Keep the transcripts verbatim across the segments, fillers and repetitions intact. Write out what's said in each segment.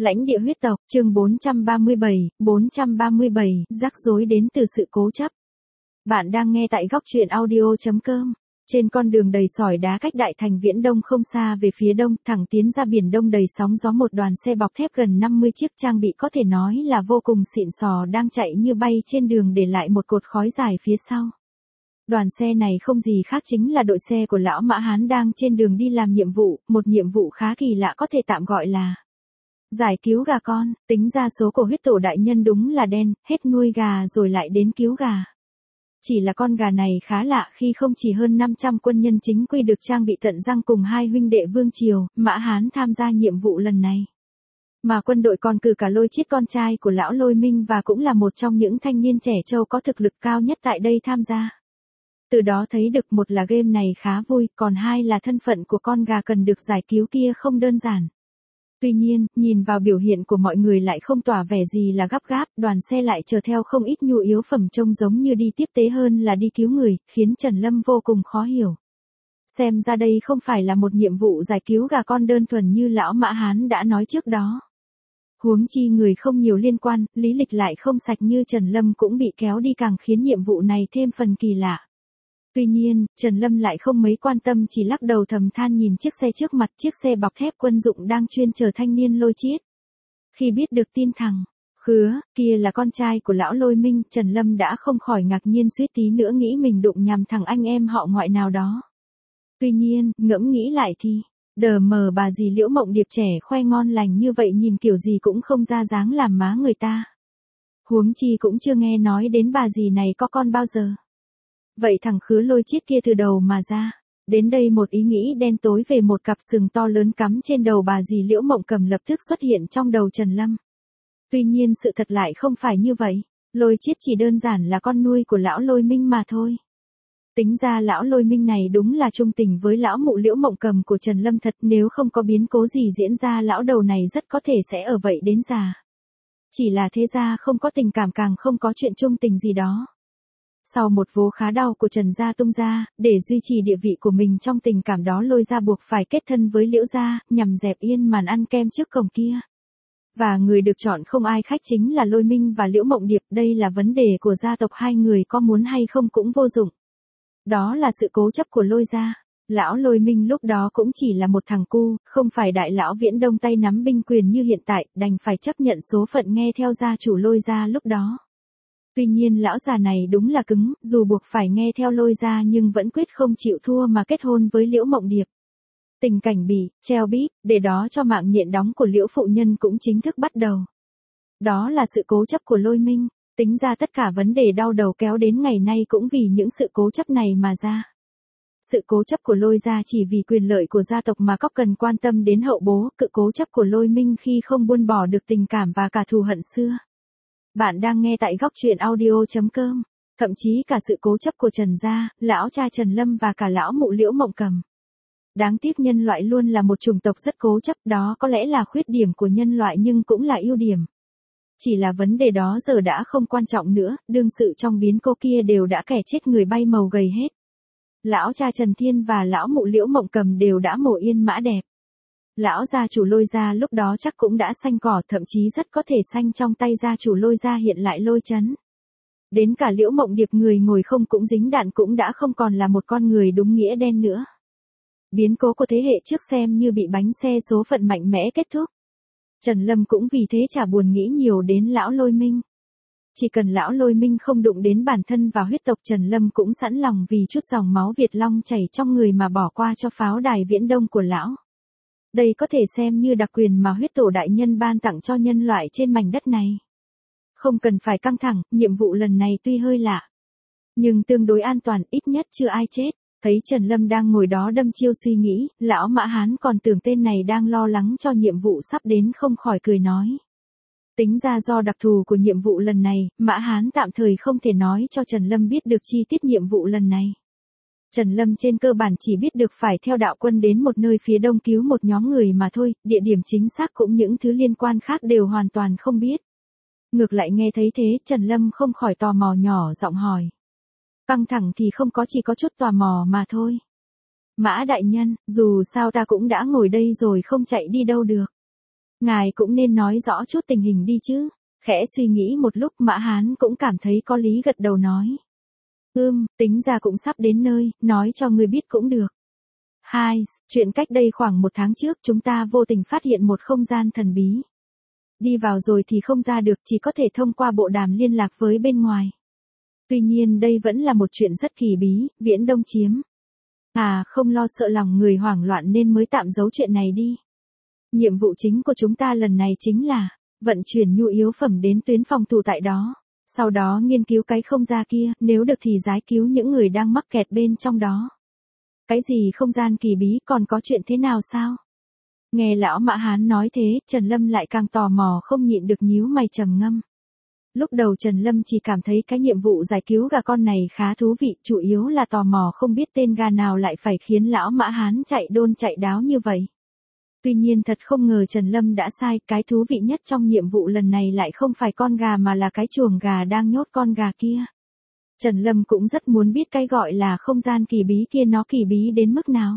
Lãnh địa huyết tộc, chương bốn trăm ba mươi bảy, bốn trăm ba mươi bảy, rắc rối đến từ sự cố chấp. Bạn đang nghe tại góc truyện audio chấm com. Trên con đường đầy sỏi đá cách đại thành Viễn Đông không xa về phía đông, thẳng tiến ra biển Đông đầy sóng gió, một đoàn xe bọc thép gần năm mươi chiếc trang bị có thể nói là vô cùng xịn sò đang chạy như bay trên đường, để lại một cột khói dài phía sau. Đoàn xe này không gì khác chính là đội xe của lão Mã Hán đang trên đường đi làm nhiệm vụ, một nhiệm vụ khá kỳ lạ, có thể tạm gọi là giải cứu gà con. Tính ra số của huyết tổ đại nhân đúng là đen, hết nuôi gà rồi lại đến cứu gà. Chỉ là con gà này khá lạ khi không chỉ hơn năm trăm quân nhân chính quy được trang bị tận răng cùng hai huynh đệ Vương Triều, Mã Hán tham gia nhiệm vụ lần này. Mà quân đội còn cử cả Lôi Chiết, con trai của lão Lôi Minh, và cũng là một trong những thanh niên trẻ trâu có thực lực cao nhất tại đây tham gia. Từ đó thấy được, một là game này khá vui, còn hai là thân phận của con gà cần được giải cứu kia không đơn giản. Tuy nhiên, nhìn vào biểu hiện của mọi người lại không tỏ vẻ gì là gấp gáp, đoàn xe lại chở theo không ít nhu yếu phẩm trông giống như đi tiếp tế hơn là đi cứu người, khiến Trần Lâm vô cùng khó hiểu. Xem ra đây không phải là một nhiệm vụ giải cứu gà con đơn thuần như lão Mã Hán đã nói trước đó. Huống chi người không nhiều liên quan, lý lịch lại không sạch như Trần Lâm cũng bị kéo đi, càng khiến nhiệm vụ này thêm phần kỳ lạ. Tuy nhiên, Trần Lâm lại không mấy quan tâm, chỉ lắc đầu thầm than nhìn chiếc xe trước mặt, chiếc xe bọc thép quân dụng đang chuyên chở thanh niên Lôi Chiết. Khi biết được tin thằng Khứa kia là con trai của lão Lôi Minh, Trần Lâm đã không khỏi ngạc nhiên, suýt tí nữa nghĩ mình đụng nhầm thằng anh em họ ngoại nào đó. Tuy nhiên, ngẫm nghĩ lại thì, đờ mờ bà dì Liễu Mộng Điệp trẻ khoe ngon lành như vậy, nhìn kiểu gì cũng không ra dáng làm má người ta. Huống chi cũng chưa nghe nói đến bà dì này có con bao giờ. Vậy thằng Khứa Lôi Chiết kia từ đầu mà ra. Đến đây một ý nghĩ đen tối về một cặp sừng to lớn cắm trên đầu bà dì Liễu Mộng Cầm lập tức xuất hiện trong đầu Trần Lâm. Tuy nhiên sự thật lại không phải như vậy. Lôi Chiết chỉ đơn giản là con nuôi của lão Lôi Minh mà thôi. Tính ra lão Lôi Minh này đúng là trung tình với lão mụ Liễu Mộng Cầm của Trần Lâm thật, nếu không có biến cố gì diễn ra, lão đầu này rất có thể sẽ ở vậy đến già. Chỉ là thế gia không có tình cảm, càng không có chuyện trung tình gì đó. Sau một vố khá đau của Trần gia tung ra, để duy trì địa vị của mình trong tình cảm đó, Lôi gia buộc phải kết thân với Liễu gia, nhằm dẹp yên màn ăn kem trước cổng kia. Và người được chọn không ai khác chính là Lôi Minh và Liễu Mộng Điệp. Đây là vấn đề của gia tộc, hai người có muốn hay không cũng vô dụng. Đó là sự cố chấp của Lôi gia. Lão Lôi Minh lúc đó cũng chỉ là một thằng cu, không phải đại lão Viễn Đông tay nắm binh quyền như hiện tại, đành phải chấp nhận số phận nghe theo gia chủ Lôi gia lúc đó. Tuy nhiên lão già này đúng là cứng, dù buộc phải nghe theo Lôi gia nhưng vẫn quyết không chịu thua mà kết hôn với Liễu Mộng Điệp. Tình cảnh bị treo bít, để đó cho mạng nhện đóng của Liễu phụ nhân cũng chính thức bắt đầu. Đó là sự cố chấp của Lôi Minh. Tính ra tất cả vấn đề đau đầu kéo đến ngày nay cũng vì những sự cố chấp này mà ra. Sự cố chấp của Lôi gia chỉ vì quyền lợi của gia tộc mà có cần quan tâm đến hậu bố, sự cố chấp của Lôi Minh khi không buông bỏ được tình cảm và cả thù hận xưa. Bạn đang nghe tại góc truyện audio chấm com. Thậm chí cả sự cố chấp của Trần gia, lão cha Trần Lâm và cả lão mụ Liễu Mộng Cầm. Đáng tiếc nhân loại luôn là một chủng tộc rất cố chấp, đó có lẽ là khuyết điểm của nhân loại nhưng cũng là ưu điểm. Chỉ là vấn đề đó giờ đã không quan trọng nữa, đương sự trong biến cố kia đều đã kẻ chết người bay màu gầy hết. Lão cha Trần Thiên và lão mụ Liễu Mộng Cầm đều đã mổ yên mã đẹp. Lão gia chủ Lôi gia lúc đó chắc cũng đã xanh cỏ, thậm chí rất có thể xanh trong tay gia chủ Lôi gia hiện lại Lôi Chấn. Đến cả Liễu Mộng Điệp người ngồi không cũng dính đạn cũng đã không còn là một con người đúng nghĩa đen nữa. Biến cố của thế hệ trước xem như bị bánh xe số phận mạnh mẽ kết thúc. Trần Lâm cũng vì thế chả buồn nghĩ nhiều đến lão Lôi Minh. Chỉ cần lão Lôi Minh không đụng đến bản thân và huyết tộc, Trần Lâm cũng sẵn lòng vì chút dòng máu Việt Long chảy trong người mà bỏ qua cho pháo đài Viễn Đông của lão. Đây có thể xem như đặc quyền mà huyết tổ đại nhân ban tặng cho nhân loại trên mảnh đất này. Không cần phải căng thẳng, nhiệm vụ lần này tuy hơi lạ, nhưng tương đối an toàn, ít nhất chưa ai chết. Thấy Trần Lâm đang ngồi đó đâm chiêu suy nghĩ, lão Mã Hán còn tưởng tên này đang lo lắng cho nhiệm vụ sắp đến, không khỏi cười nói. Tính ra do đặc thù của nhiệm vụ lần này, Mã Hán tạm thời không thể nói cho Trần Lâm biết được chi tiết nhiệm vụ lần này. Trần Lâm trên cơ bản chỉ biết được phải theo đạo quân đến một nơi phía đông cứu một nhóm người mà thôi, địa điểm chính xác cũng những thứ liên quan khác đều hoàn toàn không biết. Ngược lại nghe thấy thế, Trần Lâm không khỏi tò mò nhỏ giọng hỏi. Căng thẳng thì không có, chỉ có chút tò mò mà thôi. Mã đại nhân, dù sao ta cũng đã ngồi đây rồi, không chạy đi đâu được. Ngài cũng nên nói rõ chút tình hình đi chứ. Khẽ suy nghĩ một lúc Mã Hán cũng cảm thấy có lý gật đầu nói. Ưm, tính ra cũng sắp đến nơi, nói cho ngươi biết cũng được. Hai, chuyện cách đây khoảng một tháng trước chúng ta vô tình phát hiện một không gian thần bí. Đi vào rồi thì không ra được, chỉ có thể thông qua bộ đàm liên lạc với bên ngoài. Tuy nhiên đây vẫn là một chuyện rất kỳ bí, Viễn Đông chiếm. À, không lo sợ lòng người hoảng loạn nên mới tạm giấu chuyện này đi. Nhiệm vụ chính của chúng ta lần này chính là vận chuyển nhu yếu phẩm đến tuyến phòng thủ tại đó. Sau đó nghiên cứu cái không gian kia, nếu được thì giải cứu những người đang mắc kẹt bên trong đó. Cái gì không gian kỳ bí, còn có chuyện thế nào sao? Nghe lão Mã Hán nói thế, Trần Lâm lại càng tò mò không nhịn được nhíu mày trầm ngâm. Lúc đầu Trần Lâm chỉ cảm thấy cái nhiệm vụ giải cứu gà con này khá thú vị, chủ yếu là tò mò không biết tên gà nào lại phải khiến lão Mã Hán chạy đôn chạy đáo như vậy. Tuy nhiên thật không ngờ Trần Lâm đã sai, cái thú vị nhất trong nhiệm vụ lần này lại không phải con gà mà là cái chuồng gà đang nhốt con gà kia. Trần Lâm cũng rất muốn biết cái gọi là không gian kỳ bí kia nó kỳ bí đến mức nào.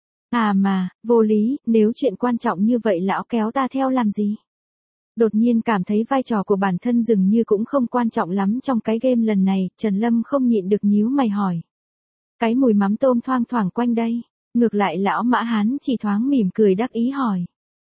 À mà, vô lý, nếu chuyện quan trọng như vậy lão kéo ta theo làm gì? Đột nhiên cảm thấy vai trò của bản thân dường như cũng không quan trọng lắm trong cái game lần này, Trần Lâm không nhịn được nhíu mày hỏi. Cái mùi mắm tôm thoang thoảng quanh đây, ngược lại lão Mã Hán chỉ thoáng mỉm cười đắc ý hỏi.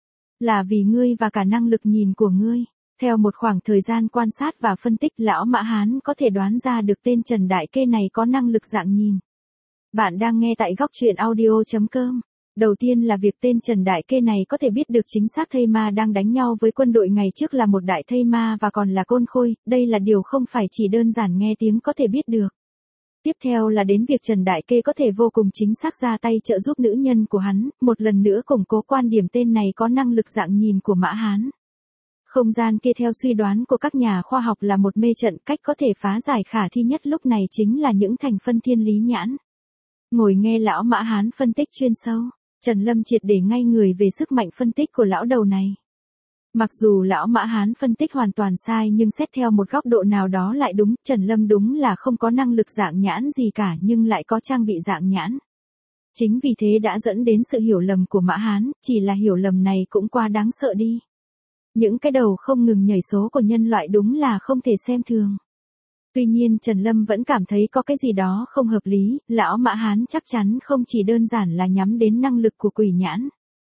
Là vì ngươi và cả năng lực nhìn của ngươi. Theo một khoảng thời gian quan sát và phân tích lão Mã Hán có thể đoán ra được tên Trần Đại Kê này có năng lực dạng nhìn. Bạn đang nghe tại góc truyện audio chấm com. Đầu tiên là việc tên Trần Đại Kê này có thể biết được chính xác thây ma đang đánh nhau với quân đội ngày trước là một đại thây ma và còn là côn khôi, đây là điều không phải chỉ đơn giản nghe tiếng có thể biết được. Tiếp theo là đến việc Trần Đại Kê có thể vô cùng chính xác ra tay trợ giúp nữ nhân của hắn, một lần nữa củng cố quan điểm tên này có năng lực dạng nhìn của Mã Hán. Không gian kia theo suy đoán của các nhà khoa học là một mê trận, cách có thể phá giải khả thi nhất lúc này chính là những thành phân thiên lý nhãn. Ngồi nghe lão Mã Hán phân tích chuyên sâu, Trần Lâm triệt để ngay người về sức mạnh phân tích của lão đầu này. Mặc dù lão Mã Hán phân tích hoàn toàn sai nhưng xét theo một góc độ nào đó lại đúng, Trần Lâm đúng là không có năng lực dạng nhãn gì cả nhưng lại có trang bị dạng nhãn. Chính vì thế đã dẫn đến sự hiểu lầm của Mã Hán, chỉ là hiểu lầm này cũng quá đáng sợ đi. Những cái đầu không ngừng nhảy số của nhân loại đúng là không thể xem thường. Tuy nhiên Trần Lâm vẫn cảm thấy có cái gì đó không hợp lý, lão Mã Hán chắc chắn không chỉ đơn giản là nhắm đến năng lực của quỷ nhãn.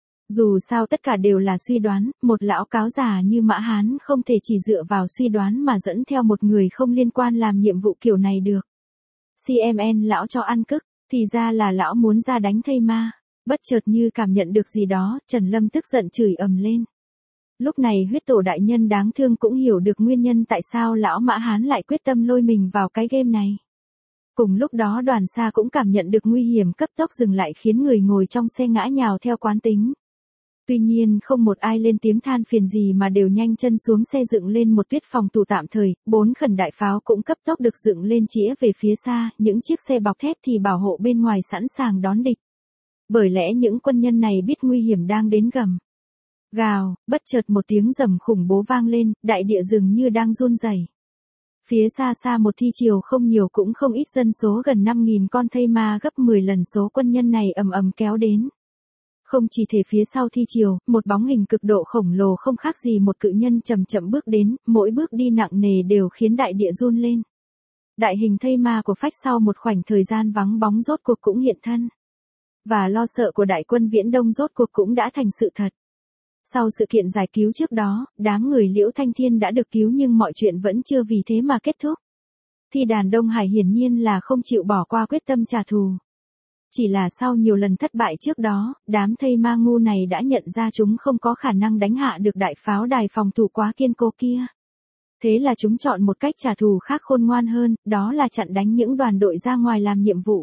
Dù sao tất cả đều là suy đoán, một lão cáo già như Mã Hán không thể chỉ dựa vào suy đoán mà dẫn theo một người không liên quan làm nhiệm vụ kiểu này được. xê em en lão cho ăn cức, thì ra là lão muốn ra đánh thây ma. Bất chợt như cảm nhận được gì đó, Trần Lâm tức giận chửi ầm lên. Lúc này huyết tổ đại nhân đáng thương cũng hiểu được nguyên nhân tại sao lão Mã Hán lại quyết tâm lôi mình vào cái game này. Cùng lúc đó đoàn xa cũng cảm nhận được nguy hiểm cấp tốc dừng lại khiến người ngồi trong xe ngã nhào theo quán tính. Tuy nhiên không một ai lên tiếng than phiền gì mà đều nhanh chân xuống xe dựng lên một tuyết phòng thủ tạm thời, bốn khẩn đại pháo cũng cấp tốc được dựng lên chĩa về phía xa, những chiếc xe bọc thép thì bảo hộ bên ngoài sẵn sàng đón địch. Bởi lẽ những quân nhân này biết nguy hiểm đang đến gần. Gào, bất chợt một tiếng rầm khủng bố vang lên, đại địa dường như đang run rẩy. Phía xa xa một thi triều không nhiều cũng không ít dân số gần năm nghìn con thây ma gấp mười lần số quân nhân này ầm ầm kéo đến. Không chỉ thể phía sau thi triều, một bóng hình cực độ khổng lồ không khác gì một cự nhân chậm chậm bước đến, mỗi bước đi nặng nề đều khiến đại địa run lên. Đại hình thây ma của Phách sau một khoảnh thời gian vắng bóng rốt cuộc cũng hiện thân. Và lo sợ của đại quân Viễn Đông rốt cuộc cũng đã thành sự thật. Sau sự kiện giải cứu trước đó, đám người Liễu Thanh Thiên đã được cứu nhưng mọi chuyện vẫn chưa vì thế mà kết thúc. Thi đàn Đông Hải hiển nhiên là không chịu bỏ qua quyết tâm trả thù. Chỉ là sau nhiều lần thất bại trước đó, đám thây ma ngu này đã nhận ra chúng không có khả năng đánh hạ được đại pháo đài phòng thủ quá kiên cố kia. Thế là chúng chọn một cách trả thù khác khôn ngoan hơn, đó là chặn đánh những đoàn đội ra ngoài làm nhiệm vụ.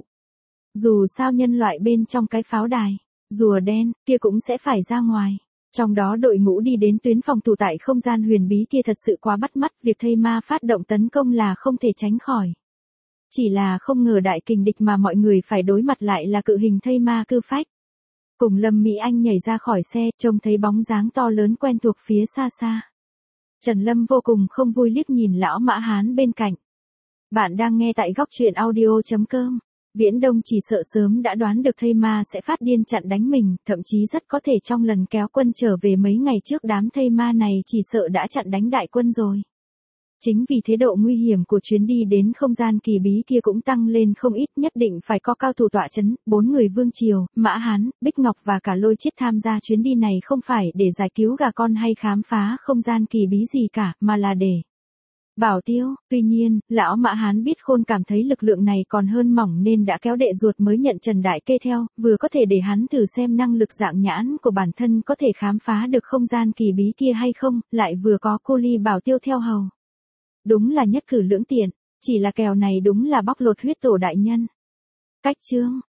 Dù sao nhân loại bên trong cái pháo đài, rùa đen, kia cũng sẽ phải ra ngoài. Trong đó đội ngũ đi đến tuyến phòng thủ tại không gian huyền bí kia thật sự quá bắt mắt, việc thây ma phát động tấn công là không thể tránh khỏi. Chỉ là không ngờ đại kình địch mà mọi người phải đối mặt lại là cự hình thây ma cư Phách. Cùng Lâm Mỹ Anh nhảy ra khỏi xe, trông thấy bóng dáng to lớn quen thuộc phía xa xa. Trần Lâm vô cùng không vui liếc nhìn lão Mã Hán bên cạnh. Bạn đang nghe tại góc truyện audio chấm com. Viễn Đông chỉ sợ sớm đã đoán được thây ma sẽ phát điên chặn đánh mình, thậm chí rất có thể trong lần kéo quân trở về mấy ngày trước đám thây ma này chỉ sợ đã chặn đánh đại quân rồi. Chính vì thế độ nguy hiểm của chuyến đi đến không gian kỳ bí kia cũng tăng lên không ít, nhất định phải có cao thủ tọa chấn, bốn người Vương Triều, Mã Hán, Bích Ngọc và cả Lôi Chiết tham gia chuyến đi này không phải để giải cứu gà con hay khám phá không gian kỳ bí gì cả, mà là để bảo tiêu. Tuy nhiên, lão Mã Hán biết khôn cảm thấy lực lượng này còn hơn mỏng nên đã kéo đệ ruột mới nhận Trần Đại Kê theo, vừa có thể để hắn thử xem năng lực dạng nhãn của bản thân có thể khám phá được không gian kỳ bí kia hay không, lại vừa có cô Ly bảo tiêu theo hầu. Đúng là nhất cử lưỡng tiện, chỉ là kèo này đúng là bóc lột huyết tổ đại nhân. Cách chương